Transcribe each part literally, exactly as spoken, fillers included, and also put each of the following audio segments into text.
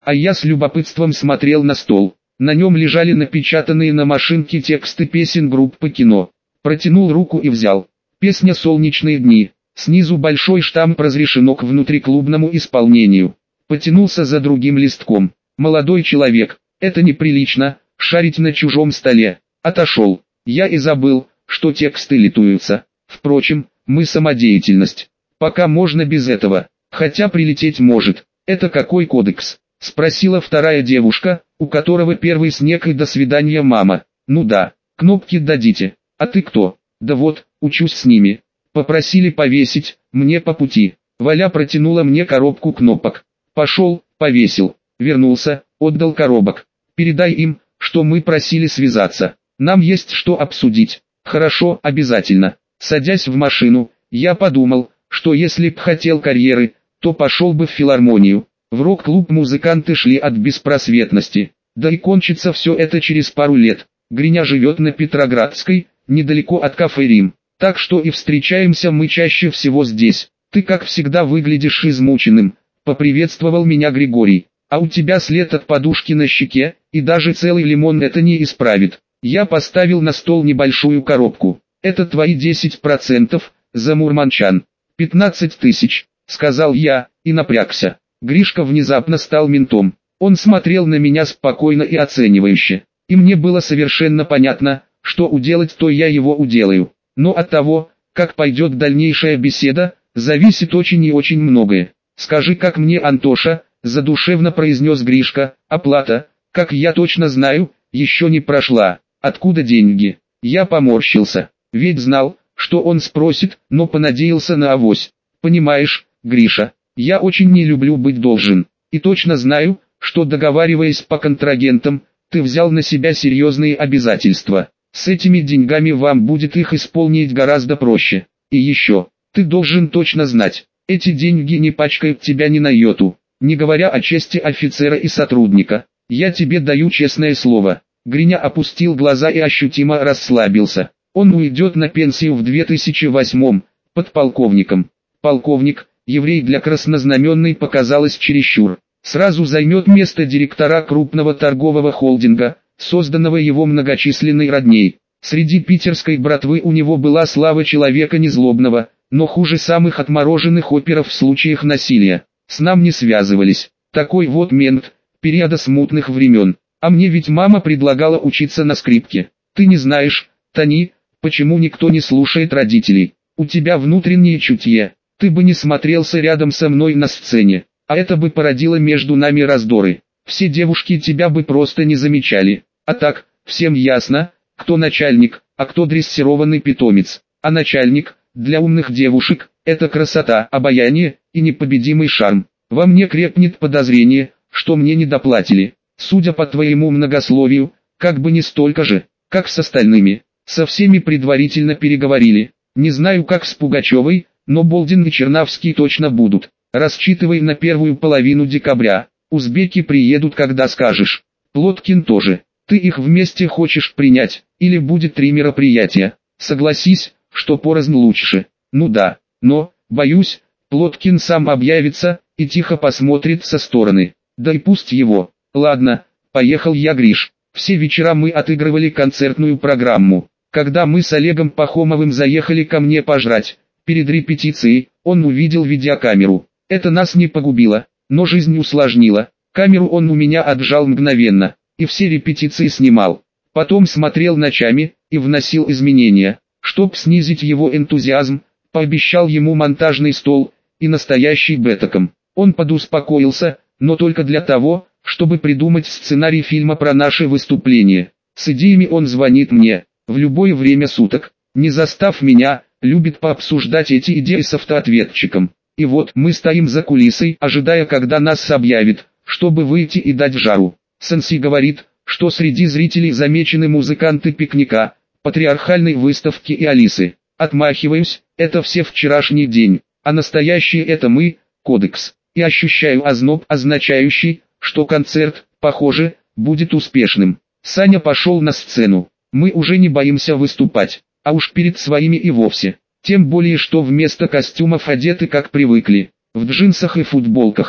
А я с любопытством смотрел на стол. На нем лежали напечатанные на машинке тексты песен группы «Кино». Протянул руку и взял. Песня «Солнечные дни». Снизу большой штамп «Разрешено к внутриклубному исполнению». Потянулся за другим листком. «Молодой человек, это неприлично, шарить на чужом столе». Отошел. Я и забыл, что тексты литуются. Впрочем, мы самодеятельность. Пока можно без этого. Хотя прилететь может. Это какой кодекс? Спросила вторая девушка, у которого первый снег и до свидания мама. Ну да, кнопки дадите. А ты кто? Да вот, учусь с ними. Попросили повесить, мне по пути. Валя протянула мне коробку кнопок. Пошел, повесил. Вернулся, отдал коробок. Передай им, что мы просили связаться. Нам есть что обсудить. Хорошо, обязательно. Садясь в машину, я подумал, что если б хотел карьеры, то пошел бы в филармонию. В рок-клуб музыканты шли от беспросветности. Да и кончится все это через пару лет. Гриня живет на Петроградской, недалеко от кафе «Рим». Так что и встречаемся мы чаще всего здесь. Ты как всегда выглядишь измученным, поприветствовал меня Григорий. А у тебя след от подушки на щеке, и даже целый лимон это не исправит. Я поставил на стол небольшую коробку. Это твои десять процентов, за мурманчан. пятнадцать тысяч, сказал я, и напрягся. Гришка внезапно стал ментом. Он смотрел на меня спокойно и оценивающе. И мне было совершенно понятно, что уделать то я его уделаю. Но от того, как пойдет дальнейшая беседа, зависит очень и очень многое. Скажи, как мне, Антоша, задушевно произнес Гришка, оплата, как я точно знаю, еще не прошла. Откуда деньги? Я поморщился, ведь знал, что он спросит, но понадеялся на авось. Понимаешь, Гриша, я очень не люблю быть должен, и точно знаю, что договариваясь по контрагентам, ты взял на себя серьезные обязательства. С этими деньгами вам будет их исполнить гораздо проще. И еще, ты должен точно знать, эти деньги не пачкают тебя ни на йоту, не говоря о чести офицера и сотрудника. Я тебе даю честное слово. Гриня опустил глаза и ощутимо расслабился. Он уйдет на пенсию в две тысячи восьмом, подполковником. Полковник, еврей для краснознаменной показалось чересчур. Сразу займет место директора крупного торгового холдинга, созданного его многочисленной родней. Среди питерской братвы у него была слава человека незлобного, но хуже самых отмороженных оперов в случаях насилия. С нам не связывались. Такой вот мент, периода смутных времен. А мне ведь мама предлагала учиться на скрипке. Ты не знаешь, Тони, почему никто не слушает родителей. У тебя внутреннее чутье. Ты бы не смотрелся рядом со мной на сцене, а это бы породило между нами раздоры. Все девушки тебя бы просто не замечали. А так, всем ясно, кто начальник, а кто дрессированный питомец. А начальник, для умных девушек, это красота, обаяние и непобедимый шарм. Во мне крепнет подозрение, что мне не доплатили. Судя по твоему многословию, как бы не столько же, как с остальными. Со всеми предварительно переговорили. Не знаю, как с Пугачевой, но Болдин и Чернавский точно будут. Рассчитывай на первую половину декабря. Узбеки приедут, когда скажешь. Плоткин тоже. Ты их вместе хочешь принять, или будет три мероприятия? Согласись, что порознь лучше. Ну да, но, боюсь, Плоткин сам объявится, и тихо посмотрит со стороны. Да и пусть его. Ладно, поехал я, Гриш. Все вечера мы отыгрывали концертную программу. Когда мы с Олегом Пахомовым заехали ко мне пожрать, перед репетицией, он увидел видеокамеру. Это нас не погубило, но жизнь усложнила. Камеру он у меня отжал мгновенно, и все репетиции снимал. Потом смотрел ночами, и вносил изменения. Чтоб снизить его энтузиазм, пообещал ему монтажный стол, и настоящий бетаком. Он подуспокоился, но только для того, чтобы придумать сценарий фильма про наше выступление. С идеями он звонит мне, в любое время суток, не застав меня, любит пообсуждать эти идеи с автоответчиком. И вот мы стоим за кулисой, ожидая, когда нас объявят, чтобы выйти и дать жару. Сенси говорит, что среди зрителей замечены музыканты пикника, патриархальной выставки и Алисы. Отмахиваюсь, это все вчерашний день, а настоящие это мы, кодекс. И ощущаю озноб, означающий, что концерт, похоже, будет успешным. Саня пошел на сцену. Мы уже не боимся выступать, а уж перед своими и вовсе. Тем более, что вместо костюмов одеты как привыкли, в джинсах и футболках.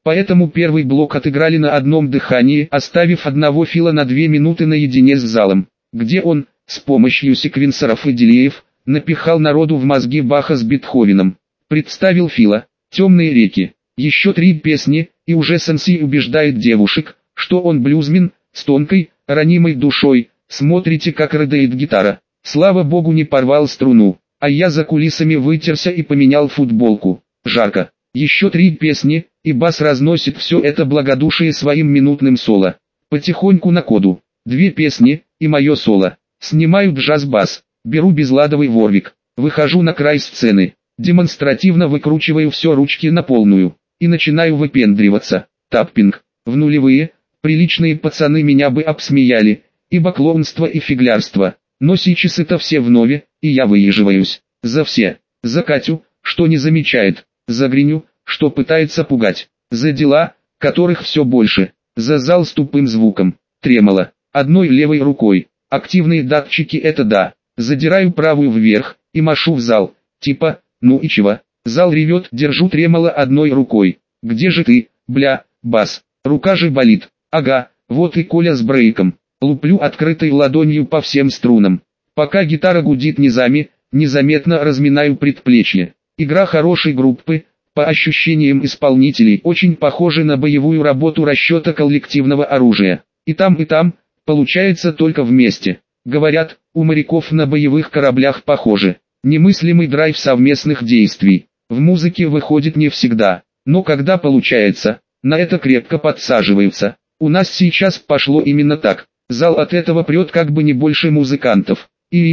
Поэтому первый блок отыграли на одном дыхании, оставив одного Фила на две минуты наедине с залом, где он, с помощью секвенсоров и дилеев, напихал народу в мозги Баха с Бетховеном. Представил Фила «Темные реки». Еще три песни, и уже Сенси убеждает девушек, что он блюзмен, с тонкой, ранимой душой. Смотрите, как рыдает гитара. Слава богу, не порвал струну, а я за кулисами вытерся и поменял футболку. Жарко. Еще три песни, и бас разносит все это благодушие своим минутным соло. Потихоньку на коду. Две песни, и мое соло. Снимаю джаз-бас, беру безладовый ворвик, выхожу на край сцены, демонстративно выкручиваю все ручки на полную, и начинаю выпендриваться. Таппинг. В нулевые, приличные пацаны меня бы обсмеяли, ибо клоунство и фиглярство. Но сейчас это все вновь, и я выезживаюсь. За все. За Катю, что не замечает. За Гриню, что пытается пугать. За дела, которых все больше. За зал с тупым звуком. Тремоло. Одной левой рукой. Активные датчики — это да. Задираю правую вверх, и машу в зал. Типа, ну и чего? Зал ревет, держу тремоло одной рукой. Где же ты, бля, бас? Рука же болит. Ага, вот и Коля с брейком. Луплю открытой ладонью по всем струнам. Пока гитара гудит низами, незаметно разминаю предплечье. Игра хорошей группы, по ощущениям исполнителей, очень похожа на боевую работу расчета коллективного оружия. И там, и там, получается только вместе. Говорят, у моряков на боевых кораблях похоже. Немыслимый драйв совместных действий. В музыке выходит не всегда, но когда получается, на это крепко подсаживаются. У нас сейчас пошло именно так. Зал от этого прет как бы не больше музыкантов.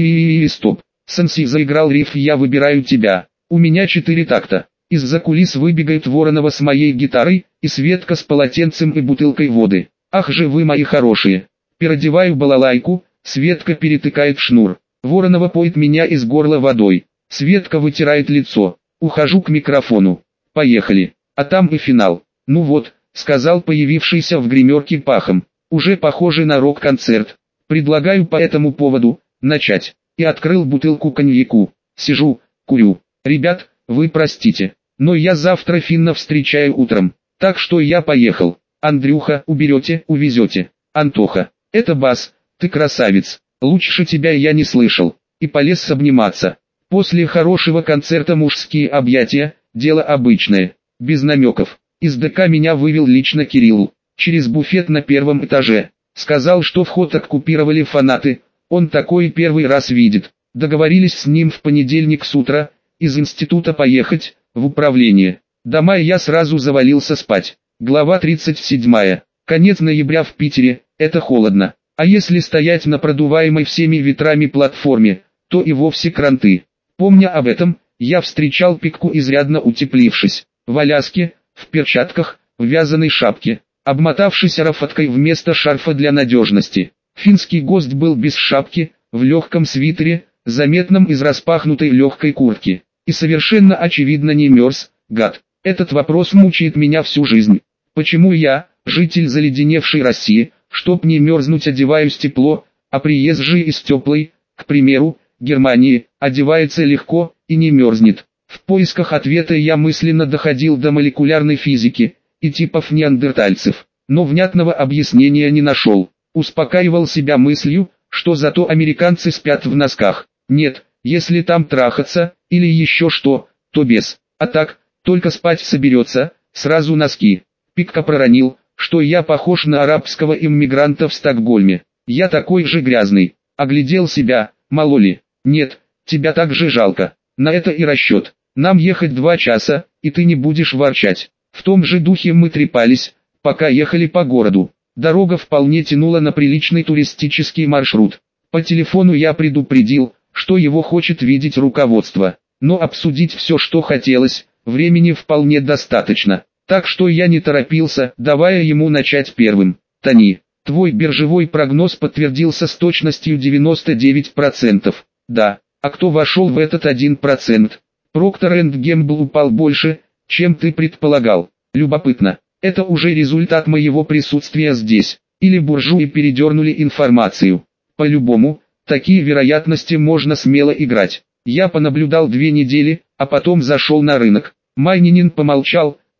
И стоп. Сенси заиграл риф «Я выбираю тебя». У меня четыре такта. Из-за кулис выбегает Воронова с моей гитарой, и Светка с полотенцем и бутылкой воды. Ах же вы мои хорошие. Переодеваю балалайку, Светка перетыкает шнур. Воронова поет меня из горла водой. Светка вытирает лицо. Ухожу к микрофону. Поехали. А там и финал. Ну вот, сказал появившийся в гримерке Пахом. Уже похоже на рок-концерт. Предлагаю по этому поводу начать. И открыл бутылку коньяку. Сижу, курю. Ребят, вы простите, но я завтра Финна встречаю утром. Так что я поехал. Андрюха, уберете, увезете. Антоха, это бас, ты красавец. Лучше тебя я не слышал. И полез обниматься. После хорошего концерта мужские объятия, дело обычное. Без намеков. Из ДК меня вывел лично Кирилл. Через буфет на первом этаже. Сказал, что вход оккупировали фанаты. Он такой первый раз видит. Договорились с ним в понедельник с утра, из института поехать, в управление. Дома я сразу завалился спать. Глава тридцать семь. Конец ноября в Питере, это холодно. А если стоять на продуваемой всеми ветрами платформе, то и вовсе кранты. Помня об этом, я встречал Пикку изрядно утеплившись. В Аляске, в перчатках, в вязаной шапке, обмотавшись арафаткой вместо шарфа для надежности. Финский гость был без шапки, в легком свитере, заметном из распахнутой легкой куртки. И совершенно очевидно не мерз, гад. Этот вопрос мучает меня всю жизнь. Почему я, житель заледеневшей России, чтоб не мерзнуть, одеваюсь тепло, а приезжий из теплой, к примеру, Германии, одевается легко и не мерзнет? В поисках ответа я мысленно доходил до молекулярной физики и типов неандертальцев, но внятного объяснения не нашел. Успокаивал себя мыслью, что зато американцы спят в носках. Нет, если там трахаться, или еще что, то без. А так, только спать соберется, сразу носки. Пикка проронил, что я похож на арабского иммигранта в Стокгольме. Я такой же грязный. Оглядел себя, мало ли. Нет, тебя так же жалко. На это и расчет. Нам ехать два часа, и ты не будешь ворчать. В том же духе мы трепались, пока ехали по городу. Дорога вполне тянула на приличный туристический маршрут. По телефону я предупредил, что его хочет видеть руководство. Но обсудить все, что хотелось, времени вполне достаточно. Так что я не торопился, давая ему начать первым. Тони, твой биржевой прогноз подтвердился с точностью девяносто девять процентов. Да, а кто вошел в этот один процент? Procter энд Gamble упал больше, чем ты предполагал. Любопытно, это уже результат моего присутствия здесь. Или буржуи передернули информацию. По-любому, такие вероятности можно смело играть. Я понаблюдал две недели, а потом зашел на рынок. Майнинин помолчал,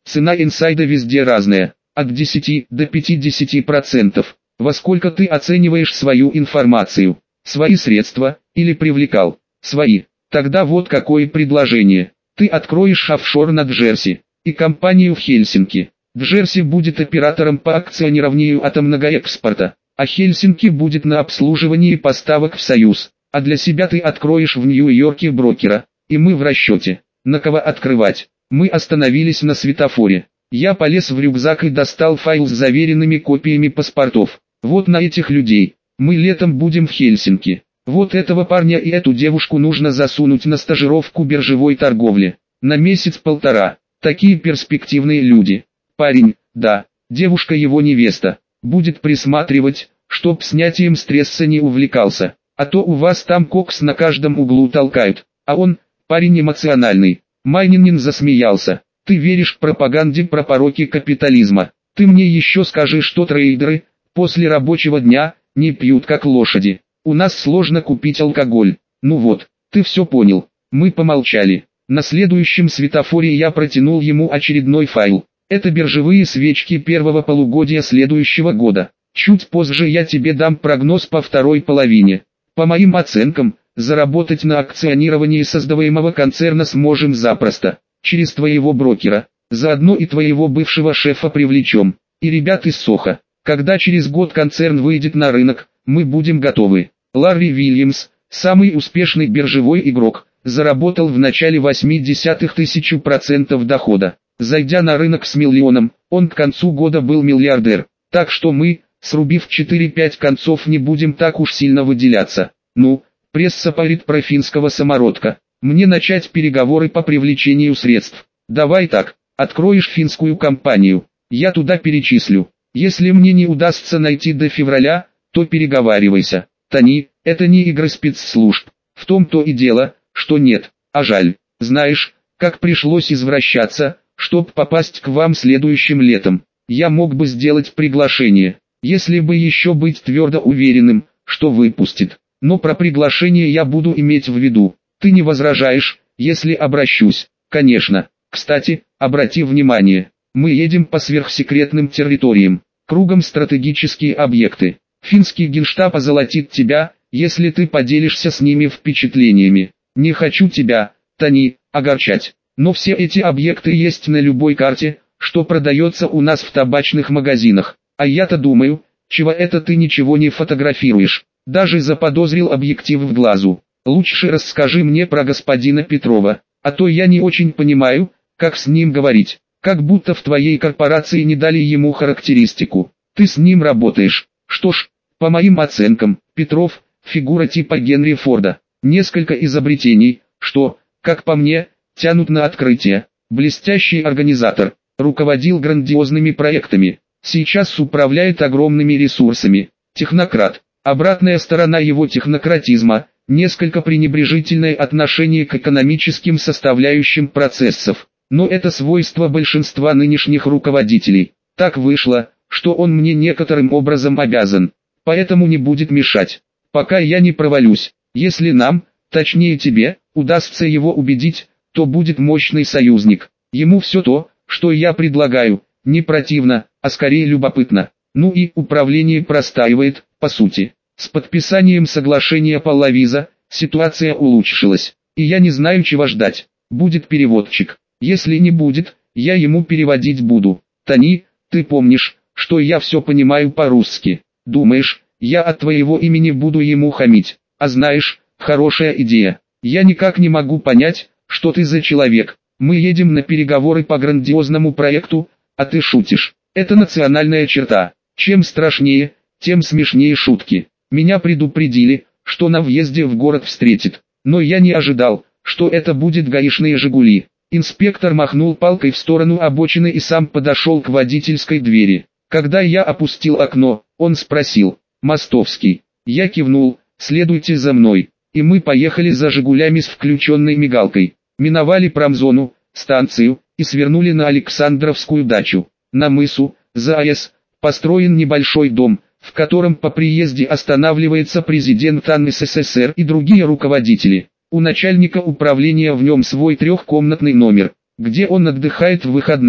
Цена инсайда везде разная, от десяти до пятидесяти процентов. Во сколько ты оцениваешь свою информацию? Свои средства, или привлекал? Свои. Тогда вот какое предложение. Ты откроешь офшор на Джерси и компанию в Хельсинки. Джерси будет оператором по акционированию атомного экспорта, а Хельсинки будет на обслуживании поставок в Союз. А для себя ты откроешь в Нью-Йорке брокера, и мы в расчете. На кого открывать? Мы остановились на светофоре. Я полез в рюкзак и достал файл с заверенными копиями паспортов. Вот на этих людей. Мы летом будем в Хельсинки. Вот этого парня и эту девушку нужно засунуть на стажировку биржевой торговли. На месяц-полтора. Такие перспективные люди. Парень, да, девушка его невеста, будет присматривать, чтоб снятием стресса не увлекался. А то у вас там кокс на каждом углу толкают. А он, парень эмоциональный. Майнинин засмеялся. Ты веришь пропаганде про пороки капитализма. Ты мне еще скажи, что трейдеры, после рабочего дня, не пьют как лошади. У нас сложно купить алкоголь. Ну вот, ты все понял. Мы помолчали. На следующем светофоре я протянул ему очередной файл. Это биржевые свечки первого полугодия следующего года. Чуть позже я тебе дам прогноз по второй половине. По моим оценкам, заработать на акционировании создаваемого концерна сможем запросто. Через твоего брокера. Заодно и твоего бывшего шефа привлечем. И ребят из Сохо. Когда через год концерн выйдет на рынок, мы будем готовы. Ларри Вильямс, самый успешный биржевой игрок, заработал в начале восьмидесятых тысячу процентов дохода. Зайдя на рынок с миллионом, он к концу года был миллиардер. Так что мы, срубив четыре-пять концов, не будем так уж сильно выделяться. Ну, пресса парит про финского самородка. Мне начать переговоры по привлечению средств. Давай так, откроешь финскую компанию, я туда перечислю. Если мне не удастся найти до февраля, то переговаривайся. Тони, это не игры спецслужб. В том-то и дело, что нет, а жаль. Знаешь, как пришлось извращаться, чтоб попасть к вам следующим летом. Я мог бы сделать приглашение, если бы еще быть твердо уверенным, что выпустит. Но про приглашение я буду иметь в виду. Ты не возражаешь, если обращусь? Конечно. Кстати, обрати внимание, мы едем по сверхсекретным территориям. Кругом стратегические объекты. Финский генштаб озолотит тебя, если ты поделишься с ними впечатлениями. Не хочу тебя, Тони, огорчать. Но все эти объекты есть на любой карте, что продается у нас в табачных магазинах. А я-то думаю, чего это ты ничего не фотографируешь. Даже заподозрил объектив в глазу. Лучше расскажи мне про господина Петрова, а то я не очень понимаю, как с ним говорить. Как будто в твоей корпорации не дали ему характеристику. Ты с ним работаешь. Что ж, по моим оценкам, Петров – фигура типа Генри Форда. Несколько изобретений, что, как по мне, тянут на открытие. Блестящий организатор, руководил грандиозными проектами. Сейчас управляет огромными ресурсами. Технократ. Обратная сторона его технократизма – несколько пренебрежительное отношение к экономическим составляющим процессов. Но это свойство большинства нынешних руководителей. Так вышло, что он мне некоторым образом обязан. Поэтому не будет мешать, пока я не провалюсь. Если нам, точнее тебе, удастся его убедить, то будет мощный союзник. Ему все то, что я предлагаю, не противно, а скорее любопытно. Ну и управление простаивает, по сути. С подписанием соглашения Паллавиза, ситуация улучшилась. И я не знаю, чего ждать. Будет переводчик. Если не будет, я ему переводить буду. Тони, ты помнишь, что я все понимаю по-русски. Думаешь, я от твоего имени буду ему хамить? А знаешь, хорошая идея. Я никак не могу понять, что ты за человек. Мы едем на переговоры по грандиозному проекту, а ты шутишь. Это национальная черта. Чем страшнее, тем смешнее шутки. Меня предупредили, что на въезде в город встретит. Но я не ожидал, что это будет гаишные «Жигули». Инспектор махнул палкой в сторону обочины и сам подошел к водительской двери. Когда я опустил окно, он спросил: «Мостовский?» Я кивнул: «Следуйте за мной». И мы поехали за «Жигулями» с включенной мигалкой. Миновали промзону, станцию, и свернули на Александровскую дачу. На мысу, за АЭС, построен небольшой дом, в котором по приезде останавливается президент АН СССР и другие руководители. У начальника управления в нем свой трехкомнатный номер, где он отдыхает в выходные.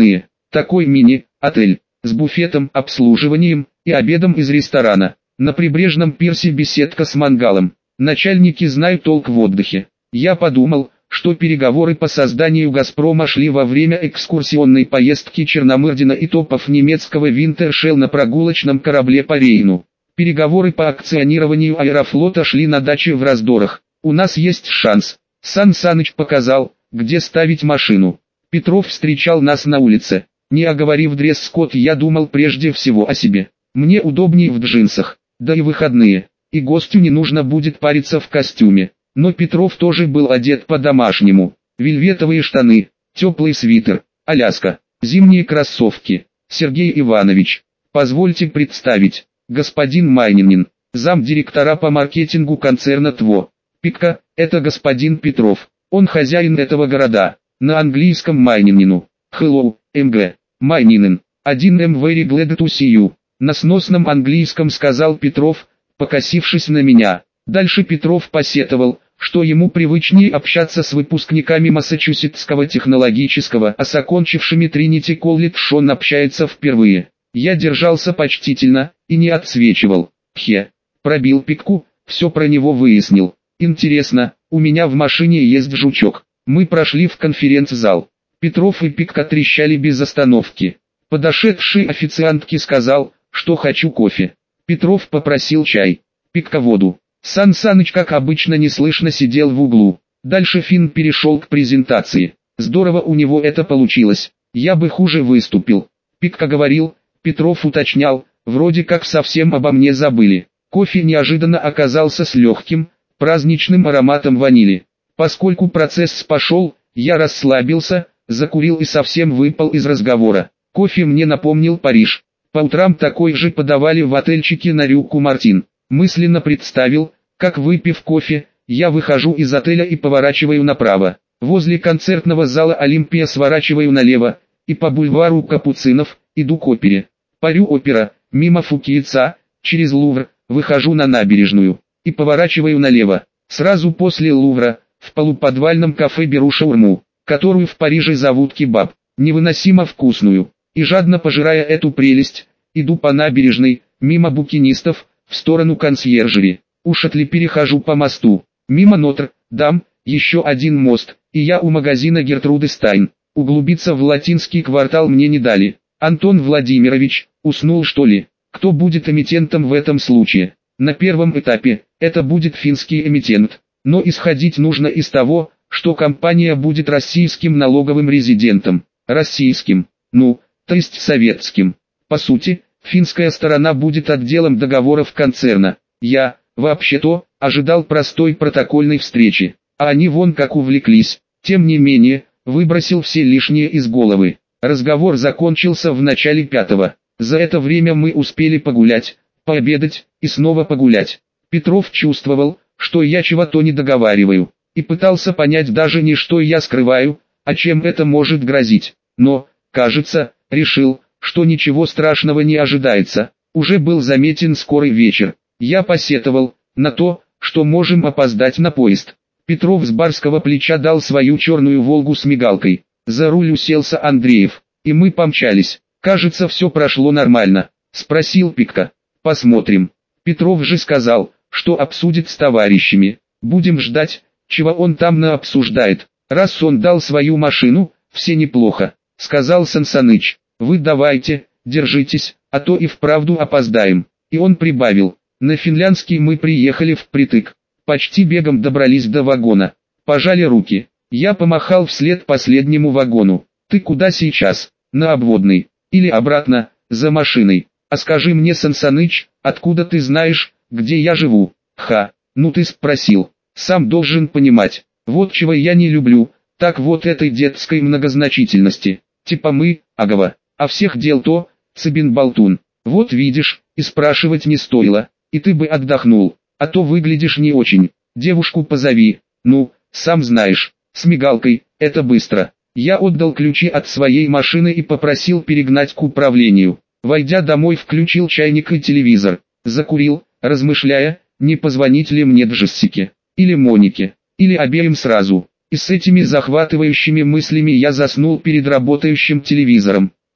Такой мини-отель, с буфетом, обслуживанием и обедом из ресторана. На прибрежном пирсе беседка с мангалом. Начальники знают толк в отдыхе. Я подумал, что переговоры по созданию «Газпрома» шли во время экскурсионной поездки Черномырдина и топов немецкого Винтершелл на прогулочном корабле по Рейну. Переговоры по акционированию Аэрофлота шли на даче в Раздорах. У нас есть шанс. Сан Саныч показал, где ставить машину. Петров встречал нас на улице. Не оговорив дресс-код, я думал прежде всего о себе. Мне удобнее в джинсах, да и выходные. И гостю не нужно будет париться в костюме. Но Петров тоже был одет по-домашнему. Вельветовые штаны, теплый свитер, Аляска, зимние кроссовки. Сергей Иванович, позвольте представить, господин Майнинин, замдиректора по маркетингу концерна ТВО. Пикка, это господин Петров, он хозяин этого города. На английском Майнинину. Hello, эм гэ, Майнинин, один эм very glad to see you. На сносном английском сказал Петров, покосившись на меня. Дальше Петров посетовал, что ему привычнее общаться с выпускниками Массачусетского технологического, а с окончившими Тринити Колледж он общается впервые. Я держался почтительно и не отсвечивал. Хе, пробил Пикку, все про него выяснил. Интересно, у меня в машине есть жучок. Мы прошли в конференц-зал. Петров и Пикка трещали без остановки. Подошедший официантке сказал, что хочу кофе. Петров попросил чай. Пикка воду. Сан Саныч, как обычно, неслышно сидел в углу. Дальше Финн перешел к презентации. Здорово у него это получилось. Я бы хуже выступил. Пикка говорил, Петров уточнял, вроде как совсем обо мне забыли. Кофе неожиданно оказался с легким, праздничным ароматом ванили. Поскольку процесс пошел, я расслабился, закурил и совсем выпал из разговора. Кофе мне напомнил Париж. По утрам такой же подавали в отельчике на Рюку Мартин. Мысленно представил, как, выпив кофе, я выхожу из отеля и поворачиваю направо. Возле концертного зала Олимпия сворачиваю налево, и по бульвару Капуцинов, иду к опере. Парю опера, мимо Фукиеца, через Лувр, выхожу на набережную, и поворачиваю налево. Сразу после Лувра, в полуподвальном кафе беру шаурму, которую в Париже зовут кебаб, невыносимо вкусную. И жадно пожирая эту прелесть, иду по набережной, мимо букинистов, в сторону консьержери. У Шатли перехожу по мосту, мимо Нотр-Дам, еще один мост, и я у магазина Гертруды Стайн. Углубиться в латинский квартал мне не дали. Антон Владимирович, уснул что ли? Кто будет эмитентом в этом случае? На первом этапе, это будет финский эмитент. Но исходить нужно из того, что компания будет российским налоговым резидентом. Российским, ну, то есть советским. По сути, финская сторона будет отделом договоров концерна. Я, вообще-то, ожидал простой протокольной встречи, а они вон как увлеклись. Тем не менее, выбросил все лишнее из головы. Разговор закончился в начале пятого. За это время мы успели погулять, пообедать и снова погулять. Петров чувствовал, что я чего-то не договариваю, и пытался понять даже не что я скрываю, а чем это может грозить. Но, кажется, решил, что ничего страшного не ожидается. Уже был заметен скорый вечер. Я посетовал на то, что можем опоздать на поезд. Петров с барского плеча дал свою черную «Волгу» с мигалкой. За руль уселся Андреев, и мы помчались. Кажется, все прошло нормально, спросил Пикка. Посмотрим. Петров же сказал, что обсудит с товарищами. Будем ждать, чего он там наобсуждает. Раз он дал свою машину, все неплохо, сказал Сансаныч. Вы давайте, держитесь, а то и вправду опоздаем. И он прибавил. На финляндский мы приехали впритык. Почти бегом добрались до вагона. Пожали руки. Я помахал вслед последнему вагону. Ты куда сейчас? На обводный. Или обратно, за машиной. А скажи мне, Сансаныч, откуда ты знаешь, где я живу? Ха, ну ты спросил. Сам должен понимать. Вот чего я не люблю, так вот этой детской многозначительности. Типа мы, агава, а всех дел то, цыбин-болтун. Вот видишь, и спрашивать не стоило, и ты бы отдохнул, а то выглядишь не очень. Девушку позови, ну, сам знаешь, с мигалкой, это быстро. Я отдал ключи от своей машины и попросил перегнать к управлению. Войдя домой, включил чайник и телевизор, закурил, размышляя, не позвонить ли мне Джессике, или Монике, или обеим сразу. И с этими захватывающими мыслями я заснул перед работающим телевизором.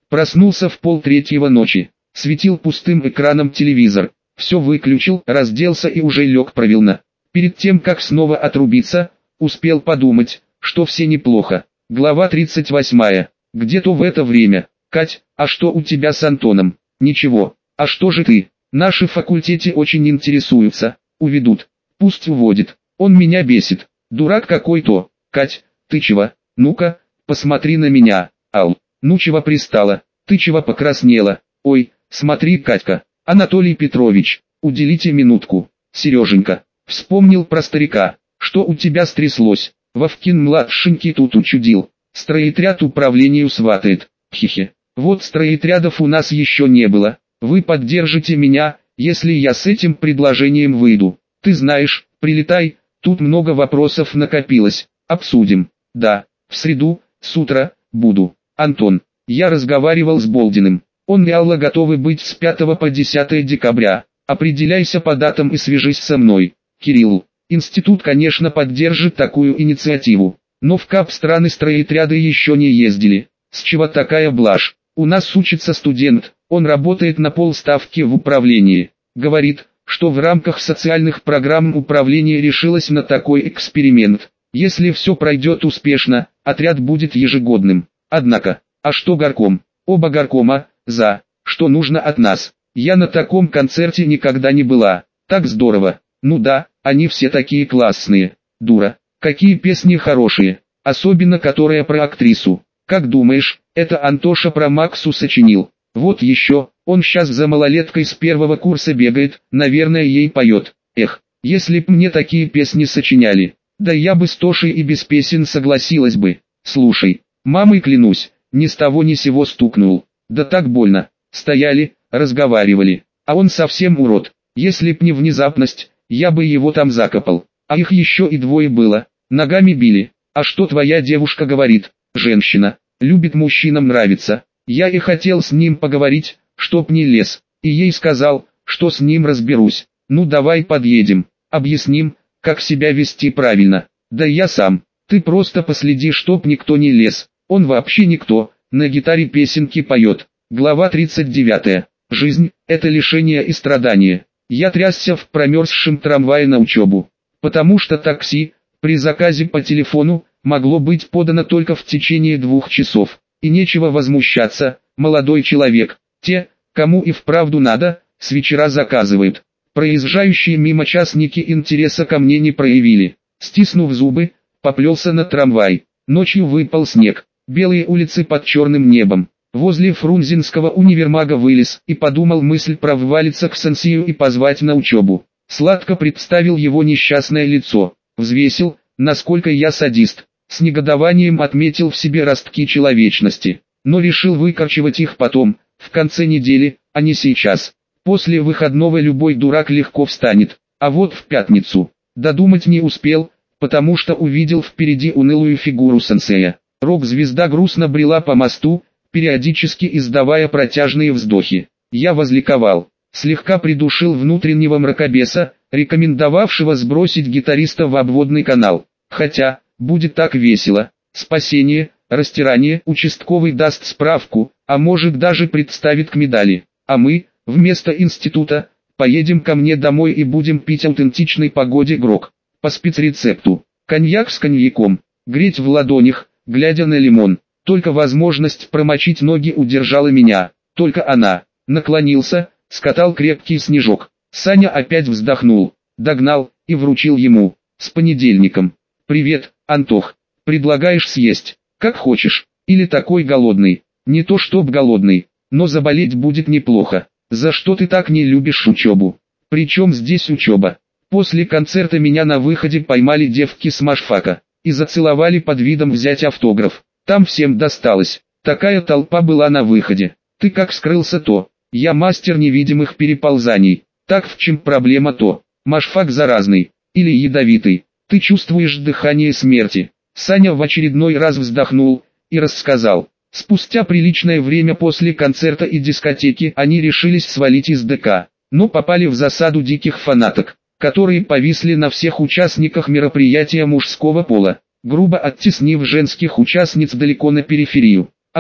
Проснулся в полтретьего ночи. Светил пустым экраном телевизор. Все выключил, разделся и уже лег правильно. Перед тем, как снова отрубиться, успел подумать, что все неплохо. Глава тридцать восьмая. Где-то в это время. Кать, а что у тебя с Антоном? Ничего. А что же ты? Наши в факультете очень интересуются. Уведут. Пусть уводит. Он меня бесит. Дурак какой-то. Кать, ты чего? Ну-ка, посмотри на меня. Ау. Ну чего пристала? Ты чего покраснела? Ой, смотри, Катька. Анатолий Петрович, уделите минутку. Сереженька, вспомнил про старика. Что у тебя стряслось? Вовкин-младшенький тут учудил. Строитряд управлению сватает. Хихи. Вот строитрядов у нас еще не было. Вы поддержите меня, если я с этим предложением выйду. Ты знаешь, прилетай, тут много вопросов накопилось. Обсудим. Да, в среду, с утра, буду. Антон, я разговаривал с Болдиным. Он и Алла готовы быть с пятого по десятое декабря. Определяйся по датам и свяжись со мной. Кирилл, институт, конечно, поддержит такую инициативу. Но в КАП страны строитряды еще не ездили. С чего такая блажь? У нас учится студент, он работает на полставки в управлении. Говорит, что в рамках социальных программ управление решилось на такой эксперимент. Если все пройдет успешно, отряд будет ежегодным. Однако, а что горком? Оба горкома, за, что нужно от нас. Я на таком концерте никогда не была. Так здорово. Ну да, они все такие классные. Дура. Какие песни хорошие. Особенно которая про актрису. Как думаешь, это Антоша про Максу сочинил? Вот еще, он сейчас за малолеткой с первого курса бегает, наверное ей поет. Эх, если б мне такие песни сочиняли. Да я бы с Тошей и без песен согласилась бы. Слушай, мамой клянусь, ни с того ни сего стукнул. Да так больно. Стояли, разговаривали. А он совсем урод. Если б не внезапность, я бы его там закопал. А их еще и двое было. Ногами били. А что твоя девушка говорит? Женщина. Любит мужчинам нравится. Я и хотел с ним поговорить, чтоб не лез. И ей сказал, что с ним разберусь. Ну давай подъедем. Объясним, как себя вести правильно. Да я сам. Ты просто последи, чтоб никто не лез. Он вообще никто. На гитаре песенки поет. Глава тридцать девятая. Жизнь – это лишение и страдание. Я трясся в промерзшем трамвае на учебу. Потому что такси, при заказе по телефону, могло быть подано только в течение двух часов. И нечего возмущаться, молодой человек. Те, кому и вправду надо, с вечера заказывают. Проезжающие мимо частники интереса ко мне не проявили. Стиснув зубы, поплелся на трамвай. Ночью выпал снег. Белые улицы под черным небом. Возле Фрунзенского универмага вылез и подумал мысль провалиться к Сансию и позвать на учебу. Сладко представил его несчастное лицо. Взвесил, насколько я садист. С негодованием отметил в себе ростки человечности. Но решил выкорчевать их потом, в конце недели, а не сейчас. После выходного любой дурак легко встанет. А вот в пятницу. Додумать не успел, потому что увидел впереди унылую фигуру сенсея. Рок-звезда грустно брела по мосту, периодически издавая протяжные вздохи. Я возликовал. Слегка придушил внутреннего мракобеса, рекомендовавшего сбросить гитариста в обводный канал. Хотя, будет так весело. Спасение, растирание, участковый даст справку, а может даже представит к медали. А мы, вместо института, поедем ко мне домой и будем пить аутентичный погоде грог. По спецрецепту. Коньяк с коньяком. Греть в ладонях, глядя на лимон. Только возможность промочить ноги удержала меня. Только она. Наклонился, скатал крепкий снежок. Саня опять вздохнул. Догнал и вручил ему. С понедельником. Привет, Антох. Предлагаешь съесть? Как хочешь. Или такой голодный. Не то чтоб голодный, но заболеть будет неплохо. За что ты так не любишь учебу? Причем здесь учеба? После концерта меня на выходе поймали девки с машфака. И зацеловали под видом взять автограф. Там всем досталось. Такая толпа была на выходе. Ты как скрылся-то? Я мастер невидимых переползаний. Так в чем проблема то? Машфак заразный. Или ядовитый. Ты чувствуешь дыхание смерти. Саня в очередной раз вздохнул и рассказал. Спустя приличное время после концерта и дискотеки они решились свалить из ДК. Но попали в засаду диких фанаток, которые повисли на всех участниках мероприятия мужского пола, грубо оттеснив женских участниц далеко на периферию. Алка,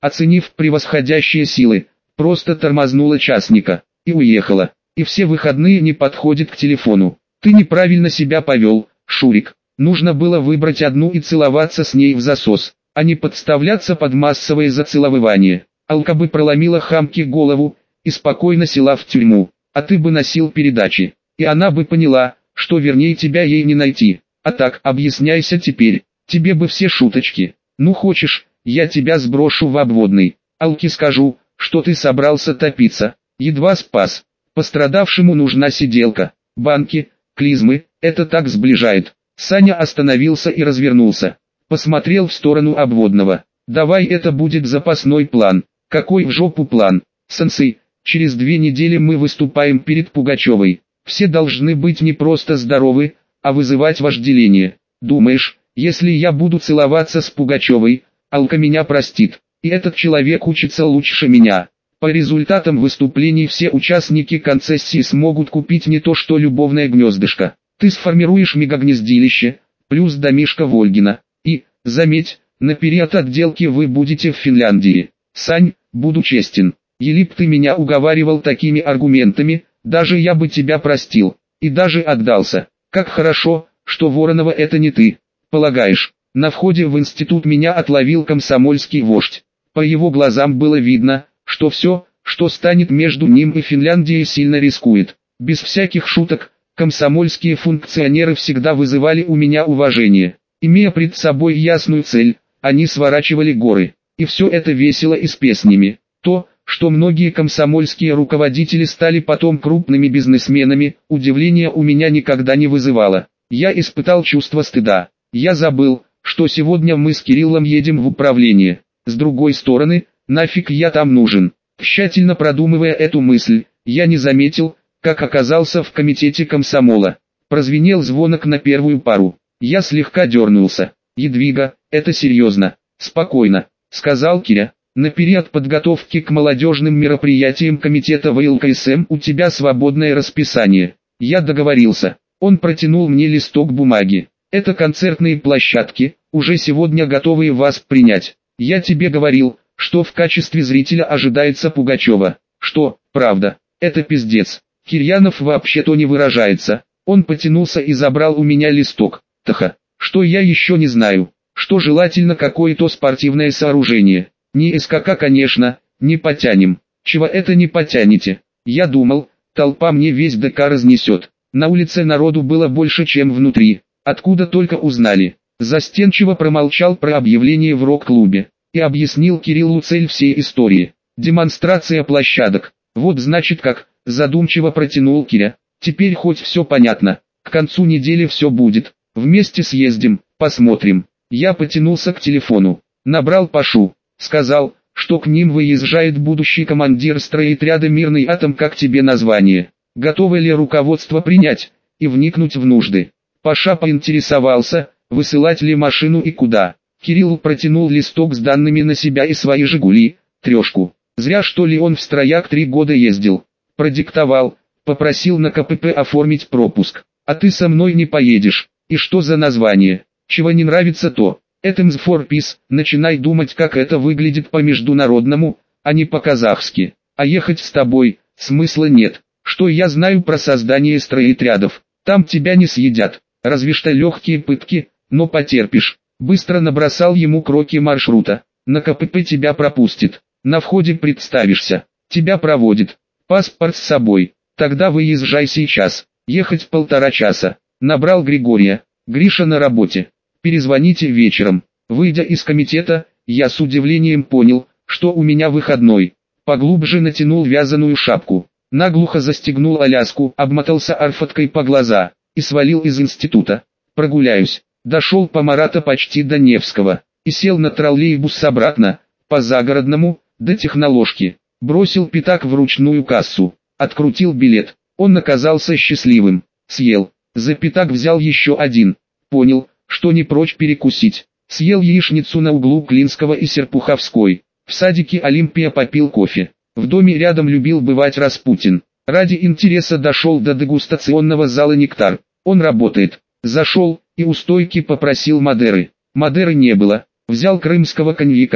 оценив превосходящие силы, просто тормознула частника и уехала. И все выходные не подходит к телефону. Ты неправильно себя повел, Шурик. Нужно было выбрать одну и целоваться с ней в засос, а не подставляться под массовое зацеловывание. Алка бы проломила хамке голову и спокойно села в тюрьму, а ты бы носил передачи, и она бы поняла, что вернее тебя ей не найти. А так, объясняйся теперь, тебе бы все шуточки. Ну хочешь, я тебя сброшу в обводный. Алке скажу, что ты собрался топиться, едва спас. Пострадавшему нужна сиделка. Банки, клизмы, это так сближает. Саня остановился и развернулся. Посмотрел в сторону обводного. Давай это будет запасной план. Какой в жопу план? Сенсей, через две недели мы выступаем перед Пугачевой. Все должны быть не просто здоровы, а вызывать вожделение. Думаешь, если я буду целоваться с Пугачевой, Алка меня простит, и этот человек учится лучше меня. По результатам выступлений все участники концессии смогут купить не то что любовное гнездышко. Ты сформируешь мегагнездилище, плюс домишко Вольгина. И, заметь, на период отделки вы будете в Финляндии. Сань, буду честен, ели б ты меня уговаривал такими аргументами, даже я бы тебя простил, и даже отдался. Как хорошо, что Воронова это не ты, полагаешь. На входе в институт меня отловил комсомольский вождь. По его глазам было видно, что все, что станет между ним и Финляндией, сильно рискует. Без всяких шуток, комсомольские функционеры всегда вызывали у меня уважение. Имея пред собой ясную цель, они сворачивали горы. И все это весело и с песнями. То, что многие комсомольские руководители стали потом крупными бизнесменами, удивления у меня никогда не вызывало. Я испытал чувство стыда. Я забыл, что сегодня мы с Кириллом едем в управление. С другой стороны, нафиг я там нужен? Тщательно продумывая эту мысль, я не заметил, как оказался в комитете комсомола. Прозвенел звонок на первую пару. Я слегка дернулся. «Едвига, это серьезно». «Спокойно», — сказал Киря. «На период подготовки к молодежным мероприятиям комитета вэ эл ка эс эм у тебя свободное расписание». Я договорился. Он протянул мне листок бумаги. «Это концертные площадки, уже сегодня готовые вас принять. Я тебе говорил, что в качестве зрителя ожидается Пугачева». «Что, правда? Это пиздец». Кирьянов вообще-то не выражается. Он потянулся и забрал у меня листок. Таха, что я еще не знаю, что желательно какое-то спортивное сооружение. Не эс ка ка, конечно, не потянем. Чего это не потянете? Я думал, толпа мне весь ДК разнесет. На улице народу было больше, чем внутри. Откуда только узнали. Застенчиво промолчал про объявление в рок-клубе и объяснил Кириллу цель всей истории. Демонстрация площадок. Вот значит как, задумчиво протянул Киря. Теперь хоть все понятно. К концу недели все будет. Вместе съездим, посмотрим. Я потянулся к телефону. Набрал Пашу. Сказал, что к ним выезжает будущий командир стройотряда «Мирный атом», как тебе название. Готово ли руководство принять и вникнуть в нужды? Паша поинтересовался, высылать ли машину и куда. Кирилл протянул листок с данными на себя и свои «Жигули», трешку. Зря что ли он в Строяк три года ездил. Продиктовал, попросил на ка пэ пэ оформить пропуск. А ты со мной не поедешь. И что за название? Чего не нравится то? Это эм эс фор пис, начинай думать, как это выглядит по-международному, а не по-казахски. А ехать с тобой, смысла нет. Что я знаю про создание стройотрядов? Там тебя не съедят, разве что легкие пытки, но потерпишь. Быстро набросал ему кроки маршрута. На ка пэ пэ тебя пропустит. На входе представишься. Тебя проводит. Паспорт с собой. Тогда выезжай сейчас. Ехать полтора часа. Набрал Григория. Гриша на работе. Перезвоните вечером. Выйдя из комитета, я с удивлением понял, что у меня выходной. Поглубже натянул вязаную шапку. Наглухо застегнул аляску, обмотался арфаткой по глаза и свалил из института. Прогуляюсь. Дошел по Марата почти до Невского и сел на троллейбус обратно, по Загородному, до Техноложки. Бросил пятак в ручную кассу. Открутил билет. Он оказался счастливым. Съел. За пятак взял еще один. Понял, что не прочь перекусить. Съел яичницу на углу Клинского и Серпуховской. В садике Олимпия попил кофе. В доме рядом любил бывать Распутин. Ради интереса дошел до дегустационного зала «Нектар». Он работает. Зашел и у стойки попросил Мадеры. Мадеры не было. Взял крымского коньяка.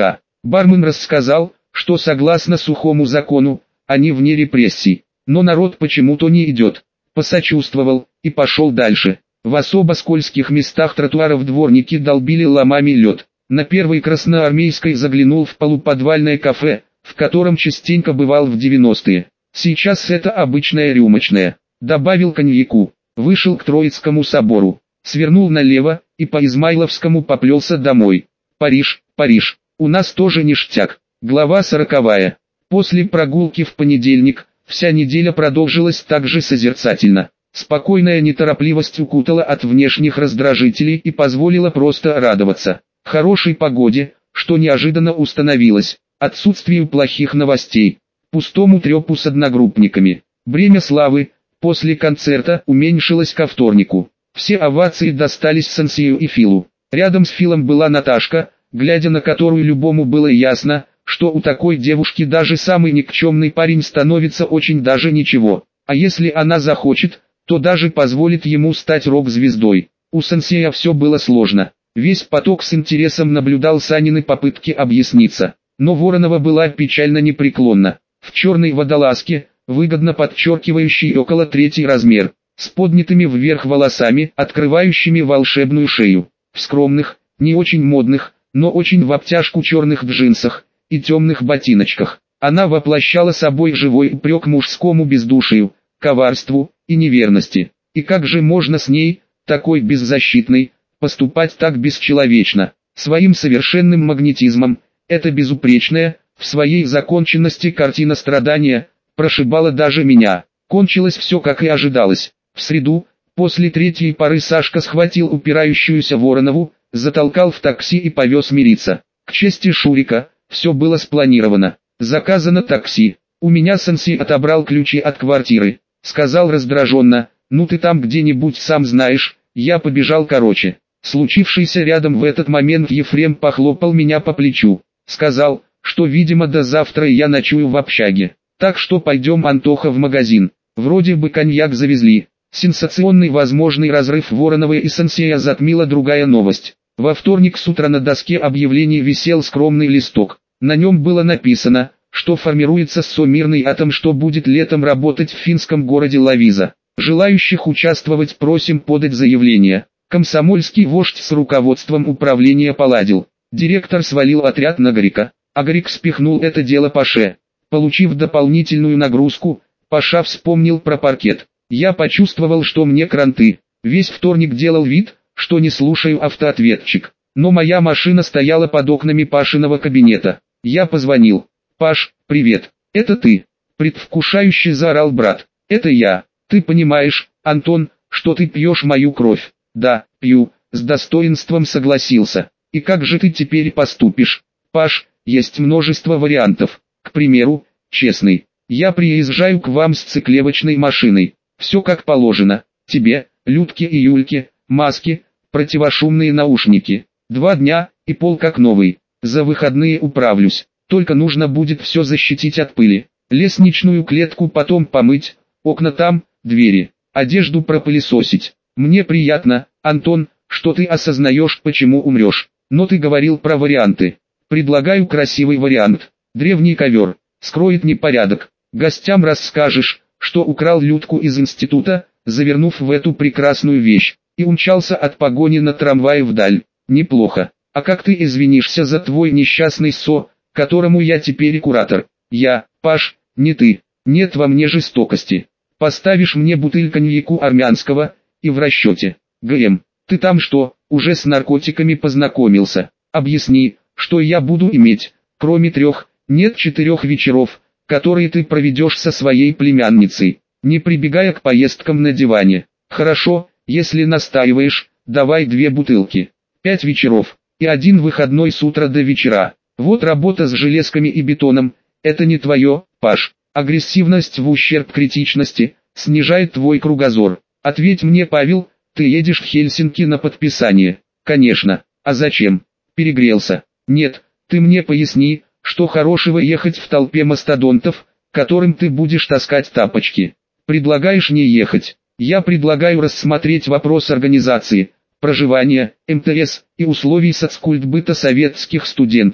Бармен рассказал, что согласно сухому закону, они вне репрессий, но народ почему-то не идет. Посочувствовал и пошел дальше. В особо скользких местах тротуаров дворники долбили ломами лед. На Первой Красноармейской заглянул в полуподвальное кафе, в котором частенько бывал в девяностые. Сейчас это обычная рюмочная. Добавил коньяку. Вышел к Троицкому собору. Свернул налево и по Измайловскому поплелся домой. Париж, Париж. У нас тоже ништяк. Глава сороковая. После прогулки в понедельник, вся неделя продолжилась так же созерцательно. Спокойная неторопливость укутала от внешних раздражителей и позволила просто радоваться хорошей погоде, что неожиданно установилось, отсутствию плохих новостей, пустому трепу с одногруппниками. Бремя славы после концерта уменьшилось ко вторнику. Все овации достались Сансию и Филу. Рядом с Филом была Наташка, глядя на которую любому было ясно, что у такой девушки даже самый никчемный парень становится очень даже ничего. А если она захочет, то даже позволит ему стать рок-звездой. У Сансея все было сложно. Весь поток с интересом наблюдал Санины попытки объясниться. Но Воронова была печально непреклонна. В черной водолазке, выгодно подчеркивающей около третий размер, с поднятыми вверх волосами, открывающими волшебную шею. В скромных, не очень модных, но очень в обтяжку черных джинсах и темных ботиночках. Она воплощала собой живой упрек мужскому бездушию, коварству и неверности. И как же можно с ней, такой беззащитной, поступать так бесчеловечно? Своим совершенным магнетизмом, эта безупречная, в своей законченности картина страдания, прошибала даже меня. Кончилось все как и ожидалось. В среду, после третьей поры Сашка схватил упирающуюся Воронову, затолкал в такси и повез мириться. К чести Шурика, все было спланировано. Заказано такси. У меня Санси отобрал ключи от квартиры. Сказал раздраженно: ну ты там где-нибудь сам знаешь. Я побежал короче. Случившийся рядом в этот момент Ефрем похлопал меня по плечу. Сказал, что видимо до завтра я ночую в общаге. Так что пойдем, Антоха, в магазин. Вроде бы коньяк завезли. Сенсационный возможный разрыв Вороновой и Сансея затмила другая новость. Во вторник с утра на доске объявлений висел скромный листок. На нем было написано, что формируется СО-Мирный атом, что будет летом работать в финском городе Лавиза. Желающих участвовать просим подать заявление. Комсомольский вождь с руководством управления поладил. Директор свалил отряд на Горика, а Горик спихнул это дело Паше. Получив дополнительную нагрузку, Паша вспомнил про паркет. Я почувствовал, что мне кранты. Весь вторник делал вид, что не слушаю автоответчик. Но моя машина стояла под окнами Пашиного кабинета. Я позвонил. «Паш, привет. Это ты?» Предвкушающе заорал брат. «Это я. Ты понимаешь, Антон, что ты пьешь мою кровь?» «Да, пью», с достоинством согласился. «И как же ты теперь поступишь?» «Паш, есть множество вариантов. К примеру, честный. Я приезжаю к вам с циклевочной машиной. Все как положено. Тебе, Людке и Юльке, маски, противошумные наушники. Два дня, и пол как новый. За выходные управлюсь. Только нужно будет все защитить от пыли. Лестничную клетку потом помыть, окна там, двери, одежду пропылесосить. Мне приятно, Антон, что ты осознаешь, почему умрешь. Но ты говорил про варианты. Предлагаю красивый вариант. Древний ковер. Скроет непорядок. Гостям расскажешь, что украл Людку из института, завернув в эту прекрасную вещь, и умчался от погони на трамвае вдаль. Неплохо. А как ты извинишься за твой несчастный СО, которому я теперь куратор? Я, Паш, не ты. Нет во мне жестокости. Поставишь мне бутыль коньяку армянского, и в расчете. ГМ, ты там что, уже с наркотиками познакомился? Объясни, что я буду иметь, кроме трех, нет четырех вечеров, которые ты проведешь со своей племянницей, не прибегая к поездкам на диване. Хорошо, если настаиваешь, давай две бутылки. Пять вечеров, и один выходной с утра до вечера. Вот работа с железками и бетоном, это не твое, Паш. Агрессивность в ущерб критичности, снижает твой кругозор. Ответь мне, Павел, ты едешь в Хельсинки на подписание? Конечно. А зачем? Перегрелся. Нет, ты мне поясни, что хорошего ехать в толпе мастодонтов, которым ты будешь таскать тапочки. Предлагаешь не ехать. Я предлагаю рассмотреть вопрос организации, проживания, МТС и условий соцкультбыта советских студентов.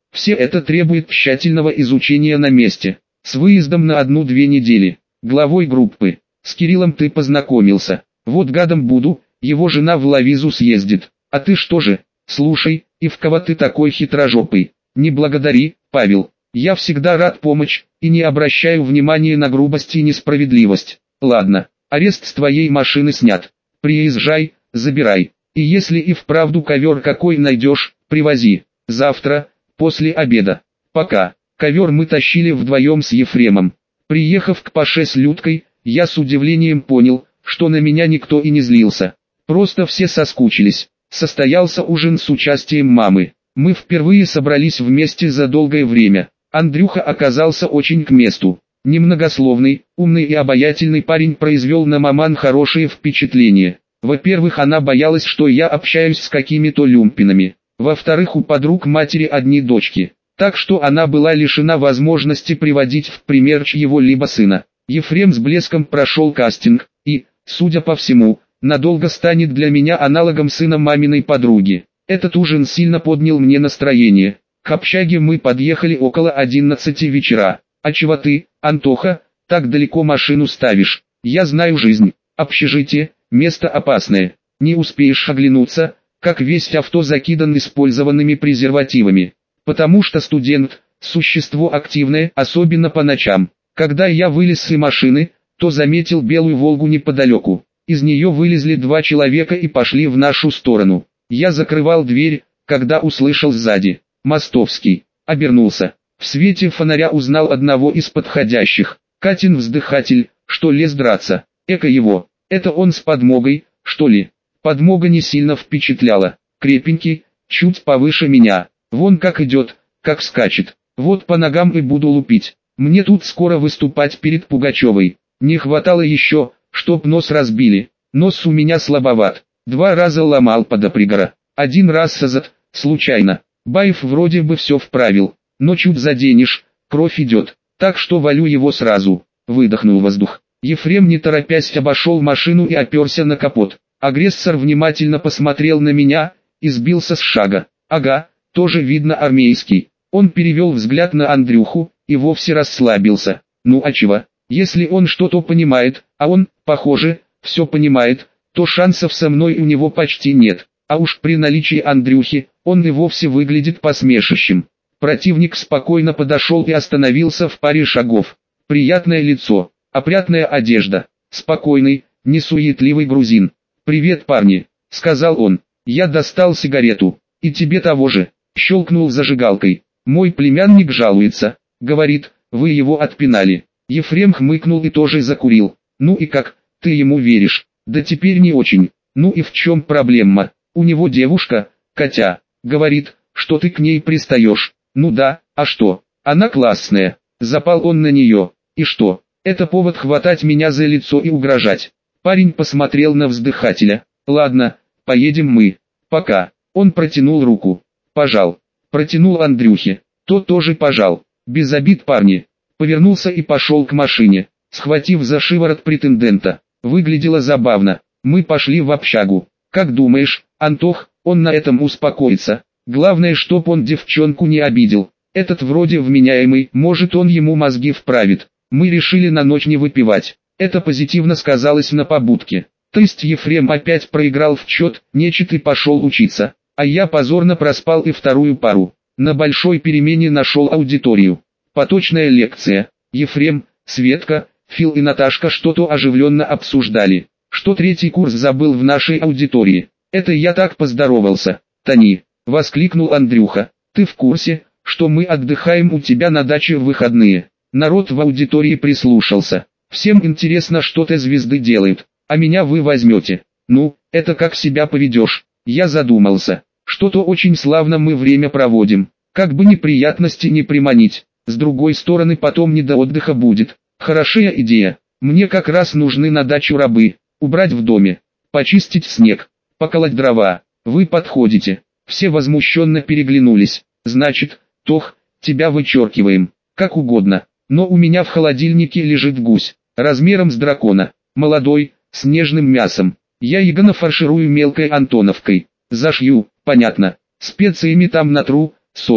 Все это требует тщательного изучения на месте, с выездом на одну-две недели. Главой группы, с Кириллом ты познакомился, вот гадом буду, его жена в Лавизу съездит, а ты что же, слушай, и в кого ты такой хитрожопый, не благодари, Павел, я всегда рад помочь, и не обращаю внимания на грубость и несправедливость. Ладно, арест с твоей машины снят, приезжай, забирай, и если и вправду ковер какой найдешь, привози, завтра, после обеда. Пока. Ковер мы тащили вдвоем с Ефремом. Приехав к Паше с Людкой, я с удивлением понял, что на меня никто и не злился. Просто все соскучились. Состоялся ужин с участием мамы. Мы впервые собрались вместе за долгое время. Андрюха оказался очень к месту. Немногословный, умный и обаятельный парень произвел на маман хорошее впечатление. Во-первых, она боялась, что я общаюсь с какими-то люмпинами. Во-вторых, у подруг матери одни дочки. Так что она была лишена возможности приводить в пример чьего-либо сына. Ефрем с блеском прошел кастинг, и, судя по всему, надолго станет для меня аналогом сына маминой подруги. Этот ужин сильно поднял мне настроение. К общаге мы подъехали около одиннадцати вечера. А чего ты, Антоха, так далеко машину ставишь? Я знаю жизнь. Общежитие, место опасное. Не успеешь оглянуться, как весь авто закидан использованными презервативами. Потому что студент – существо активное, особенно по ночам. Когда я вылез из машины, то заметил белую «Волгу» неподалеку. Из нее вылезли два человека и пошли в нашу сторону. Я закрывал дверь, когда услышал сзади «Мостовский». Обернулся. В свете фонаря узнал одного из подходящих. Катин-вздыхатель, что лез драться. Эко его. Это он с подмогой, что ли? Подмога не сильно впечатляла. Крепенький, чуть повыше меня. Вон как идет, как скачет. Вот по ногам и буду лупить. Мне тут скоро выступать перед Пугачевой. Не хватало еще, чтоб нос разбили. Нос у меня слабоват. Два раза ломал подопригора. Один раз сазат, случайно. Баев вроде бы все вправил. Но чуть заденешь, кровь идет. Так что валю его сразу. Выдохнул воздух. Ефрем не торопясь обошел машину и оперся на капот. Агрессор внимательно посмотрел на меня и сбился с шага. Ага. Тоже видно армейский. Он перевел взгляд на Андрюху и вовсе расслабился. Ну а чего? Если он что-то понимает, а он, похоже, все понимает, то шансов со мной у него почти нет. А уж при наличии Андрюхи, он и вовсе выглядит посмешищем. Противник спокойно подошел и остановился в паре шагов. Приятное лицо, опрятная одежда, спокойный, несуетливый грузин. «Привет, парни», — сказал он. Я достал сигарету. «И тебе того же». Щелкнул зажигалкой. Мой племянник жалуется. Говорит, вы его отпинали. Ефрем хмыкнул и тоже закурил. Ну и как, ты ему веришь? Да теперь не очень. Ну и в чем проблема? У него девушка, Катя, говорит, что ты к ней пристаешь. Ну да, а что? Она классная. Запал он на нее. И что? Это повод хватать меня за лицо и угрожать. Парень посмотрел на вздыхателя. Ладно, поедем мы. Пока. Он протянул руку. Пожал. Протянул Андрюхе. Тот тоже пожал. Без обид, парни. Повернулся и пошел к машине, схватив за шиворот претендента. Выглядело забавно. Мы пошли в общагу. Как думаешь, Антох, он на этом успокоится? Главное, чтоб он девчонку не обидел. Этот вроде вменяемый, может он ему мозги вправит. Мы решили на ночь не выпивать. Это позитивно сказалось на побудке. То есть Ефрем опять проиграл в счет, нечет и пошел учиться. А я позорно проспал и вторую пару. На большой перемене нашел аудиторию. Поточная лекция. Ефрем, Светка, Фил и Наташка что-то оживленно обсуждали. Что третий курс забыл в нашей аудитории. Это я так поздоровался. Тони, воскликнул Андрюха. Ты в курсе, что мы отдыхаем у тебя на даче в выходные? Народ в аудитории прислушался. Всем интересно, что ты звезды делают, а меня вы возьмете. Ну, это как себя поведешь? Я задумался. Что-то очень славно мы время проводим. Как бы неприятности не приманить. С другой стороны, потом не до отдыха будет. Хорошая идея. Мне как раз нужны на дачу рабы. Убрать в доме. Почистить снег. Поколоть дрова. Вы подходите. Все возмущенно переглянулись. Значит, Тох, тебя вычеркиваем. Как угодно. Но у меня в холодильнике лежит гусь. Размером с дракона. Молодой, с нежным мясом. Я его нафарширую мелкой антоновкой. Зашью, понятно. Специями там натру, солью.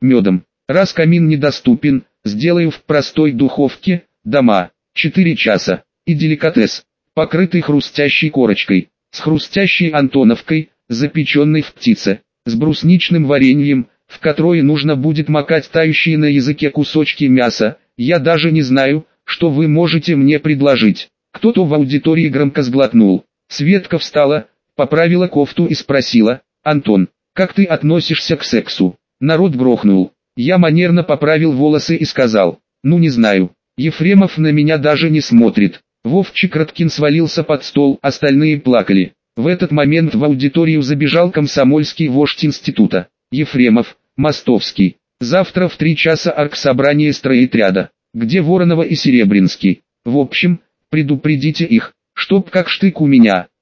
медом. Раз камин недоступен, сделаю в простой духовке, дома. четыре часа. И деликатес, покрытый хрустящей корочкой, с хрустящей антоновкой, запеченной в птице, с брусничным вареньем, в которое нужно будет макать тающие на языке кусочки мяса. Я даже не знаю, что вы можете мне предложить. Кто-то в аудитории громко сглотнул. Светка встала, поправила кофту и спросила: «Антон, как ты относишься к сексу?» Народ грохнул. Я манерно поправил волосы и сказал: «Ну не знаю. Ефремов на меня даже не смотрит». Вовчик Роткин свалился под стол, остальные плакали. В этот момент в аудиторию забежал комсомольский вождь института. «Ефремов, Мостовский, завтра в три часа оргсобрание стройотряда. Где Воронова и Серебринский? В общем, предупредите их, чтоб как штык у меня».